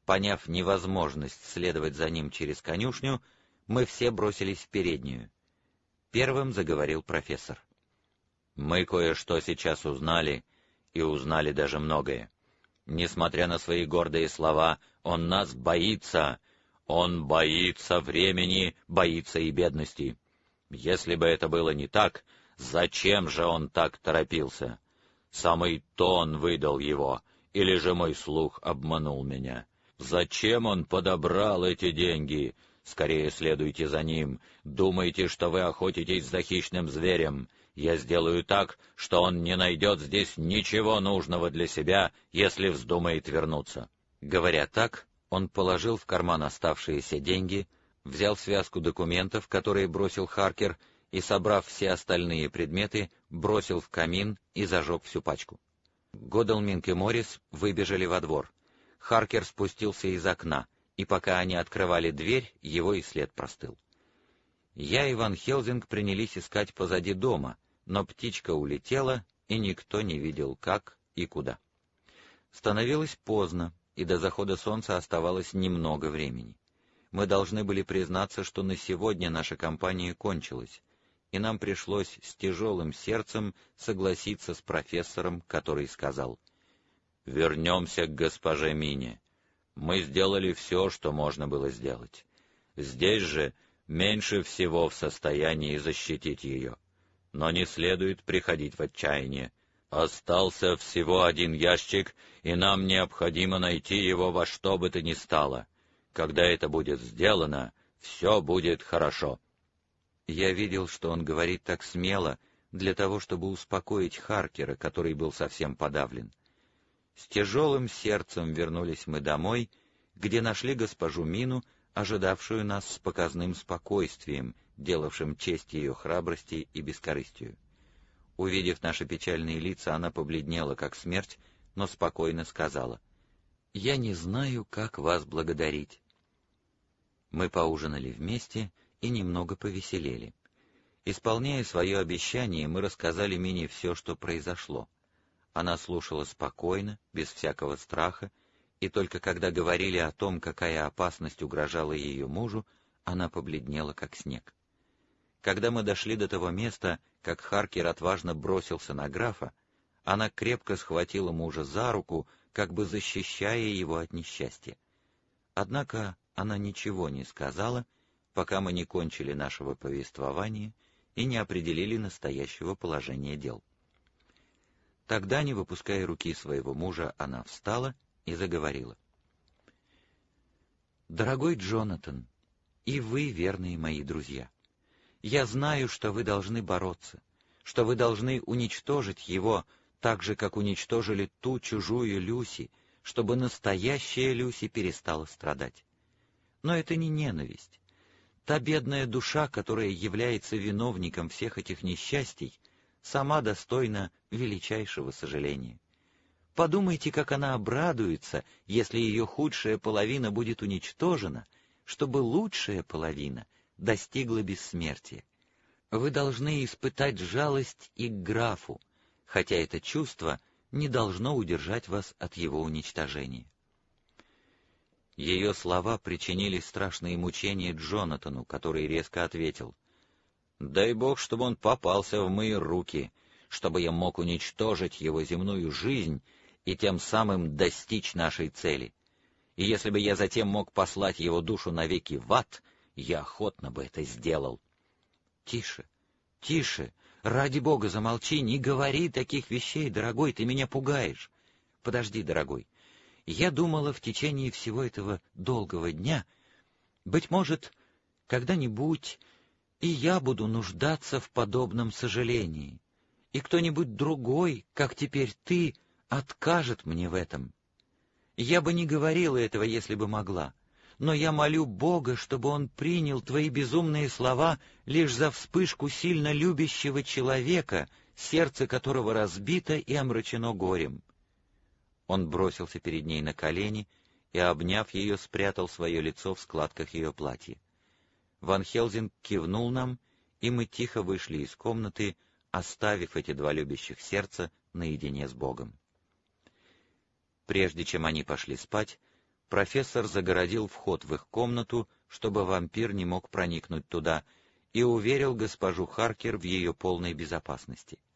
Поняв невозможность следовать за ним через конюшню, мы все бросились в переднюю. Первым заговорил профессор. «Мы кое-что сейчас узнали, и узнали даже многое. Несмотря на свои гордые слова, он нас боится. Он боится времени, боится и бедности. Если бы это было не так, зачем же он так торопился? Самый тон выдал его, или же мой слух обманул меня? Зачем он подобрал эти деньги? Скорее следуйте за ним. Думаете, что вы охотитесь за хищным зверем. Я сделаю так, что он не найдет здесь ничего нужного для себя, если вздумает вернуться». Говоря так, он положил в карман оставшиеся деньги, взял связку документов, которые бросил Харкер, и, собрав все остальные предметы, бросил в камин и зажег всю пачку. Годалминг и Моррис выбежали во двор. Харкер спустился из окна, и пока они открывали дверь, его и след простыл. Я и Ван Хелзинг принялись искать позади дома, но птичка улетела, и никто не видел, как и куда. Становилось поздно, и до захода солнца оставалось немного времени. Мы должны были признаться, что на сегодня наша кампания кончилась, и нам пришлось с тяжелым сердцем согласиться с профессором, который сказал: «Вернемся к госпоже Мине. Мы сделали все, что можно было сделать. Здесь же меньше всего в состоянии защитить ее. Но не следует приходить в отчаяние. Остался всего один ящик, и нам необходимо найти его во что бы то ни стало. Когда это будет сделано, все будет хорошо». Я видел, что он говорит так смело, для того, чтобы успокоить Харкера, который был совсем подавлен. С тяжелым сердцем вернулись мы домой, где нашли госпожу Мину, ожидавшую нас с показным спокойствием, делавшим честь ее храбрости и бескорыстию. Увидев наши печальные лица, она побледнела, как смерть, но спокойно сказала: «Я не знаю, как вас благодарить». Мы поужинали вместе и немного повеселели. Исполняя свое обещание, мы рассказали Мине все, что произошло. Она слушала спокойно, без всякого страха, и только когда говорили о том, какая опасность угрожала ее мужу, она побледнела, как снег. Когда мы дошли до того места, как Харкер отважно бросился на графа, она крепко схватила мужа за руку, как бы защищая его от несчастья. Однако она ничего не сказала, пока мы не кончили нашего повествования и не определили настоящего положения дел. Тогда, не выпуская руки своего мужа, она встала и заговорила. «Дорогой Джонатан, и вы, верные мои друзья, я знаю, что вы должны бороться, что вы должны уничтожить его, так же, как уничтожили ту чужую Люси, чтобы настоящая Люси перестала страдать. Но это не ненависть. Та бедная душа, которая является виновником всех этих несчастий, сама достойна величайшего сожаления. Подумайте, как она обрадуется, если ее худшая половина будет уничтожена, чтобы лучшая половина достигла бессмертия. Вы должны испытать жалость и к графу, хотя это чувство не должно удержать вас от его уничтожения». Ее слова причинили страшные мучения Джонатану, который резко ответил: «Дай Бог, чтобы он попался в мои руки, чтобы я мог уничтожить его земную жизнь и тем самым достичь нашей цели. И если бы я затем мог послать его душу навеки в ад, я охотно бы это сделал». «Тише, тише, ради Бога, замолчи, не говори таких вещей, дорогой, ты меня пугаешь. Подожди, дорогой. Я думала в течение всего этого долгого дня, быть может, когда-нибудь и я буду нуждаться в подобном сожалении, и кто-нибудь другой, как теперь ты, откажет мне в этом. Я бы не говорила этого, если бы могла, но я молю Бога, чтобы Он принял твои безумные слова лишь за вспышку сильно любящего человека, сердце которого разбито и омрачено горем». Он бросился перед ней на колени и, обняв ее, спрятал свое лицо в складках ее платья. Ван Хелзинг кивнул нам, и мы тихо вышли из комнаты, оставив эти два любящих сердца наедине с Богом. Прежде чем они пошли спать, профессор загородил вход в их комнату, чтобы вампир не мог проникнуть туда, и уверил госпожу Харкер в ее полной безопасности.